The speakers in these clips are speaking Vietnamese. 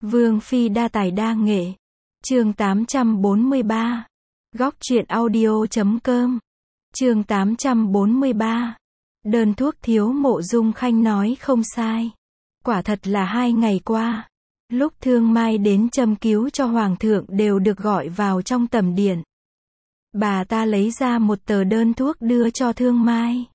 Vương phi đa tài đa nghệ. Chương 843. Góc truyện audio.com. Chương 843. Đơn thuốc thiếu Mộ Dung Khanh nói không sai. Quả thật là 2 ngày qua, lúc Thương Mai đến châm cứu cho Hoàng thượng đều được gọi vào trong tầm điện. Bà ta lấy ra một tờ đơn thuốc đưa cho Thương Mai.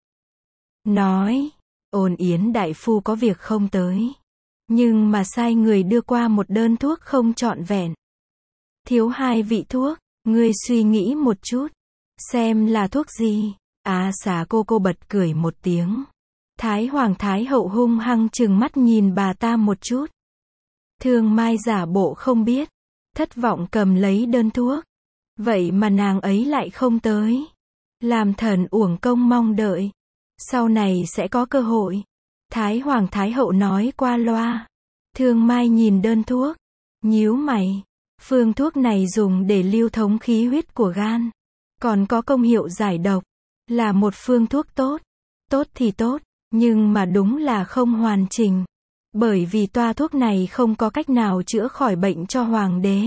Nói, Ôn Yến đại phu có việc không tới, nhưng mà sai người đưa qua một đơn thuốc không trọn vẹn. Thiếu 2 vị thuốc, ngươi suy nghĩ một chút, xem là thuốc gì. Xà cô bật cười một tiếng. Thái Hoàng Thái Hậu hung hăng trừng mắt nhìn bà ta một chút. Thương Mai giả bộ không biết, thất vọng cầm lấy đơn thuốc. Vậy mà nàng ấy lại không tới. Làm thần uổng công mong đợi. Sau này sẽ có cơ hội. Thái Hoàng Thái Hậu nói qua loa. Thương Mai nhìn đơn thuốc, nhíu mày. Phương thuốc này dùng để lưu thống khí huyết của gan, còn có công hiệu giải độc, là một phương thuốc tốt. Tốt thì tốt, nhưng mà đúng là không hoàn chỉnh. Bởi vì toa thuốc này không có cách nào chữa khỏi bệnh cho hoàng đế.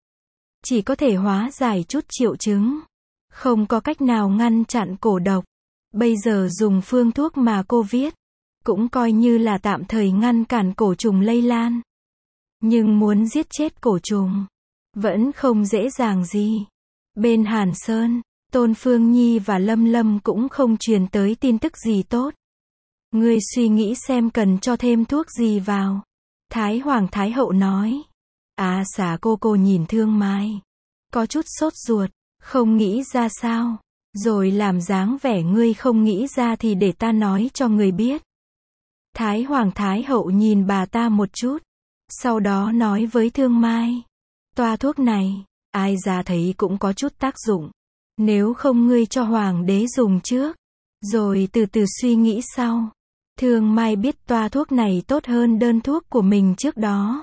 Chỉ có thể hóa giải chút triệu chứng, không có cách nào ngăn chặn cổ độc. Bây giờ dùng phương thuốc mà cô viết, cũng coi như là tạm thời ngăn cản cổ trùng lây lan. Nhưng muốn giết chết cổ trùng, vẫn không dễ dàng gì. Bên Hàn Sơn, Tôn Phương Nhi và Lâm Lâm cũng không truyền tới tin tức gì tốt. Ngươi suy nghĩ xem cần cho thêm thuốc gì vào. Thái Hoàng Thái Hậu nói. Xà cô nhìn Thương Mai, có chút sốt ruột, không nghĩ ra sao. Rồi làm dáng vẻ ngươi không nghĩ ra thì để ta nói cho người biết. Thái Hoàng Thái Hậu nhìn bà ta một chút, sau đó nói với Thương Mai. Toa thuốc này, ai ra thấy cũng có chút tác dụng. Nếu không ngươi cho hoàng đế dùng trước, rồi từ từ suy nghĩ sau. Thương Mai biết toa thuốc này tốt hơn đơn thuốc của mình trước đó,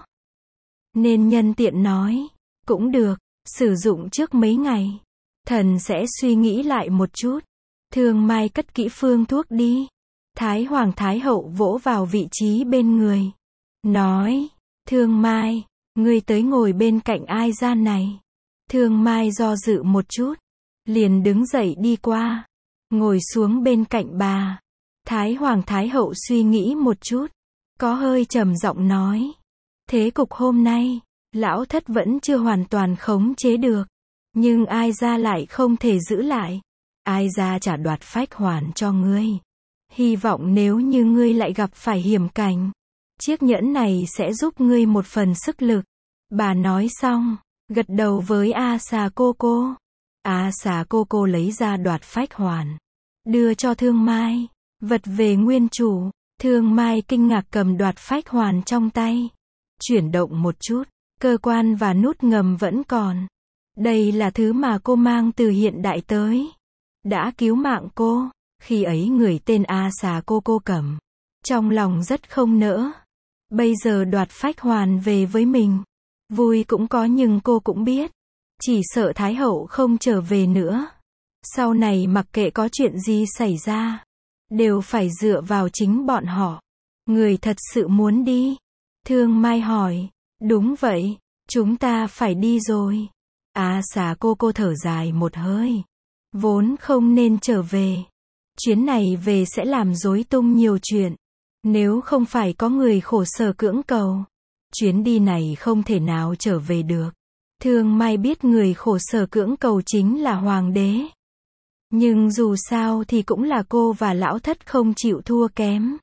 nên nhân tiện nói, cũng được, sử dụng trước mấy ngày. Thần sẽ suy nghĩ lại một chút. Thương Mai cất kỹ phương thuốc đi. Thái Hoàng Thái Hậu vỗ vào vị trí bên người. Nói, Thương Mai, ngươi tới ngồi bên cạnh ai ra này. Thương Mai do dự một chút, liền đứng dậy đi qua, ngồi xuống bên cạnh bà. Thái Hoàng Thái Hậu suy nghĩ một chút, có hơi trầm giọng nói. Thế cục hôm nay, lão thất vẫn chưa hoàn toàn khống chế được. Nhưng ai ra lại không thể giữ lại. Ai ra trả đoạt phách hoàn cho ngươi. Hy vọng nếu như ngươi lại gặp phải hiểm cảnh, chiếc nhẫn này sẽ giúp ngươi một phần sức lực. Bà nói xong, gật đầu với xà cô. Xà cô lấy ra đoạt phách hoàn, đưa cho Thương Mai. Vật về nguyên chủ. Thương Mai kinh ngạc cầm đoạt phách hoàn trong tay, chuyển động một chút, cơ quan và nút ngầm vẫn còn. Đây là thứ mà cô mang từ hiện đại tới, đã cứu mạng cô. Khi ấy người tên xà cô cầm, trong lòng rất không nỡ. Bây giờ đoạt phách hoàn về với mình, vui cũng có nhưng cô cũng biết, chỉ sợ Thái Hậu không trở về nữa. Sau này mặc kệ có chuyện gì xảy ra, đều phải dựa vào chính bọn họ. Người thật sự muốn đi? Thương Mai hỏi. Đúng vậy, chúng ta phải đi rồi. Xà cô thở dài một hơi. Vốn không nên trở về. Chuyến này về sẽ làm rối tung nhiều chuyện. Nếu không phải có người khổ sở cưỡng cầu, chuyến đi này không thể nào trở về được. Thương Mai biết người khổ sở cưỡng cầu chính là hoàng đế. Nhưng dù sao thì cũng là cô và lão thất không chịu thua kém.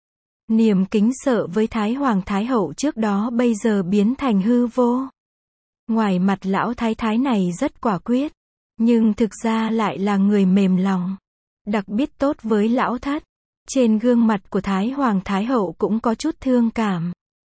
Niềm kính sợ với Thái Hoàng Thái Hậu trước đó bây giờ biến thành hư vô. Ngoài mặt lão thái thái này rất quả quyết, nhưng thực ra lại là người mềm lòng, đặc biệt tốt với lão thất. Trên gương mặt của Thái Hoàng Thái Hậu cũng có chút thương cảm.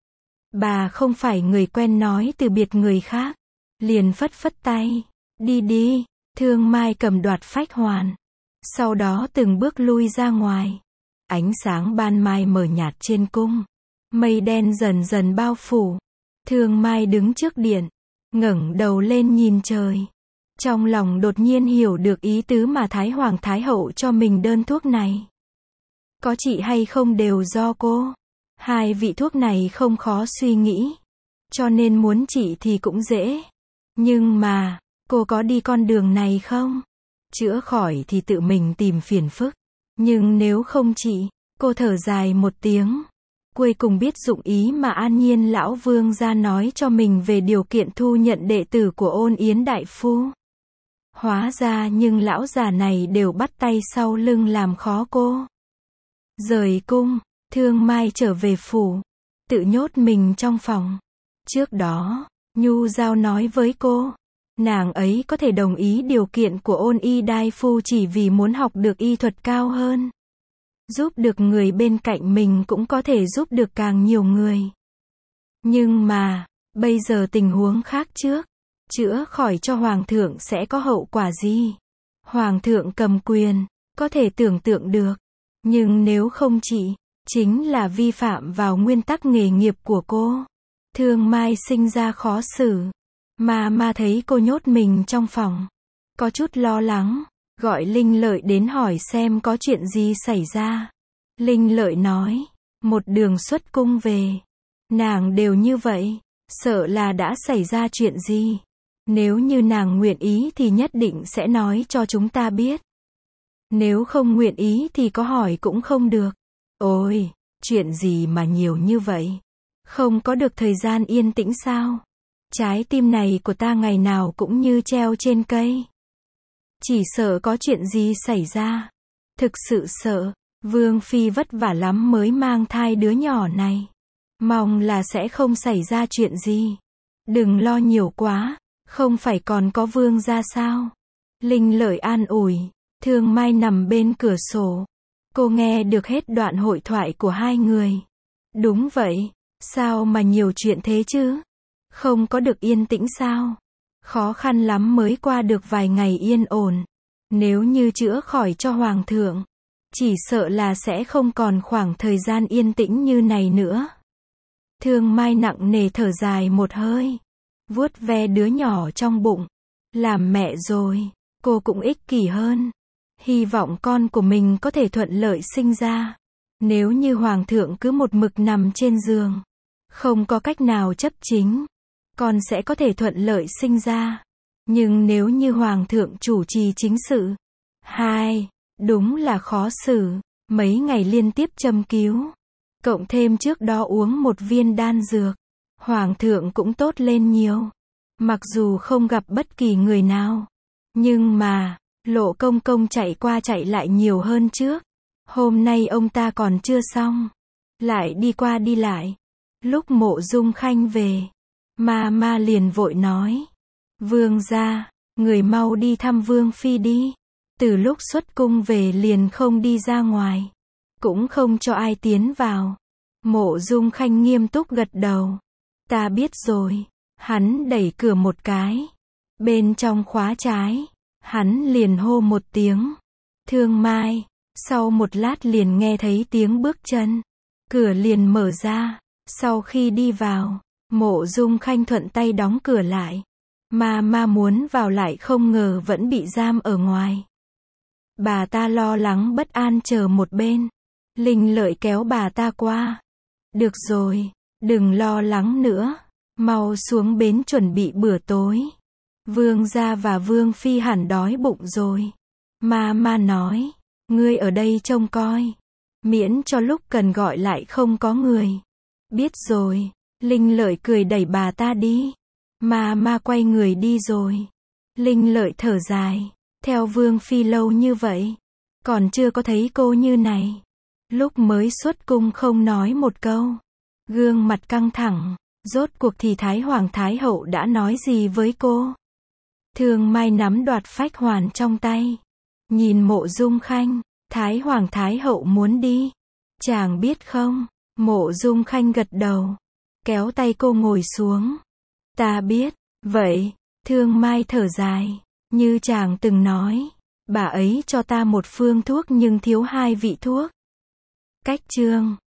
Bà không phải người quen nói từ biệt người khác, liền phất phất tay. Đi đi. Thương Mai cầm đoạt phách hoàn, sau đó từng bước lui ra ngoài. Ánh sáng ban mai mờ nhạt trên cung, mây đen dần dần bao phủ. Thương Mai đứng trước điện, ngẩng đầu lên nhìn trời. Trong lòng đột nhiên hiểu được ý tứ mà Thái Hoàng Thái Hậu cho mình đơn thuốc này. Có trị hay không đều do cô. 2 vị thuốc này không khó suy nghĩ. cho nên muốn trị thì cũng dễ. Nhưng mà, cô có đi con đường này không? Chữa khỏi thì tự mình tìm phiền phức. Nhưng nếu không trị, cô thở dài một tiếng. Cuối cùng biết dụng ý mà An Nhiên lão vương gia nói cho mình về điều kiện thu nhận đệ tử của Ôn Yến đại phu. Hóa ra nhưng lão già này đều bắt tay sau lưng làm khó cô. Rời cung, Thương Mai trở về phủ, tự nhốt mình trong phòng. Trước đó, Nhu Giao nói với cô, nàng ấy có thể đồng ý điều kiện của Ôn Y đại phu chỉ vì muốn học được y thuật cao hơn. Giúp được người bên cạnh mình cũng có thể giúp được càng nhiều người. Nhưng mà, bây giờ tình huống khác trước. Chữa khỏi cho Hoàng thượng sẽ có hậu quả gì? Hoàng thượng cầm quyền, có thể tưởng tượng được. Nhưng nếu không trị, chính là vi phạm vào nguyên tắc nghề nghiệp của cô. Thương Mai sinh ra khó xử. Mà thấy cô nhốt mình trong phòng. Có chút lo lắng, gọi Linh Lợi đến hỏi xem có chuyện gì xảy ra. Linh Lợi nói, một đường xuất cung về. Nàng đều như vậy, sợ là đã xảy ra chuyện gì. Nếu như nàng nguyện ý thì nhất định sẽ nói cho chúng ta biết. Nếu không nguyện ý thì có hỏi cũng không được. Ôi, chuyện gì mà nhiều như vậy? Không có được thời gian yên tĩnh sao? Trái tim này của ta ngày nào cũng như treo trên cây. Chỉ sợ có chuyện gì xảy ra. Thực sự sợ, Vương Phi vất vả lắm mới mang thai đứa nhỏ này. Mong là sẽ không xảy ra chuyện gì. Đừng lo nhiều quá, không phải còn có Vương gia sao? Linh Lợi an ủi. Thương Mai nằm bên cửa sổ. Cô nghe được hết đoạn hội thoại của hai người. Đúng vậy, sao mà nhiều chuyện thế chứ? Không có được yên tĩnh sao? Khó khăn lắm mới qua được vài ngày yên ổn. Nếu như chữa khỏi cho Hoàng thượng, chỉ sợ là sẽ không còn khoảng thời gian yên tĩnh như này nữa. Thương Mai nặng nề thở dài một hơi. Vuốt ve đứa nhỏ trong bụng. Làm mẹ rồi, cô cũng ích kỷ hơn. Hy vọng con của mình có thể thuận lợi sinh ra. Nếu như Hoàng thượng cứ một mực nằm trên giường, không có cách nào chấp chính, con sẽ có thể thuận lợi sinh ra. Nhưng nếu như Hoàng thượng chủ trì chính sự, đúng là khó xử. Mấy ngày liên tiếp châm cứu, cộng thêm trước đó uống một viên đan dược, Hoàng thượng cũng tốt lên nhiều. Mặc dù không gặp bất kỳ người nào, nhưng mà, Lộ công công chạy qua chạy lại nhiều hơn trước. Hôm nay ông ta còn chưa xong, lại đi qua đi lại. Lúc Mộ Dung Khanh về, ma liền vội nói, Vương gia, người mau đi thăm Vương Phi đi. Từ lúc xuất cung về liền không đi ra ngoài, cũng không cho ai tiến vào. Mộ Dung Khanh nghiêm túc gật đầu. Ta biết rồi. Hắn đẩy cửa một cái. Bên trong khóa trái. Hắn liền hô một tiếng. Thương Mai. Sau một lát liền nghe thấy tiếng bước chân. Cửa liền mở ra. Sau khi đi vào, Mộ Dung Khanh thuận tay đóng cửa lại. Ma muốn vào lại không ngờ vẫn bị giam ở ngoài. Bà ta lo lắng bất an chờ một bên. Linh Lợi kéo bà ta qua. Được rồi, đừng lo lắng nữa. Mau xuống bến chuẩn bị bữa tối. Vương gia và Vương Phi hẳn đói bụng rồi. Ma nói, ngươi ở đây trông coi. Miễn cho lúc cần gọi lại không có người. Biết rồi. Linh Lợi cười đẩy bà ta đi. Ma quay người đi rồi. Linh Lợi thở dài. Theo Vương Phi lâu như vậy, còn chưa có thấy cô như này. Lúc mới xuất cung không nói một câu. Gương mặt căng thẳng. Rốt cuộc thì Thái Hoàng Thái Hậu đã nói gì với cô? Thương Mai nắm đoạt phách hoàn trong tay. Nhìn Mộ Dung Khanh. Thái Hoàng Thái Hậu muốn đi. Chàng biết không? Mộ Dung Khanh gật đầu. Kéo tay cô ngồi xuống. Ta biết. Vậy. Thương Mai thở dài. Như chàng từng nói. Bà ấy cho ta một phương thuốc nhưng thiếu 2 vị thuốc. Cách chương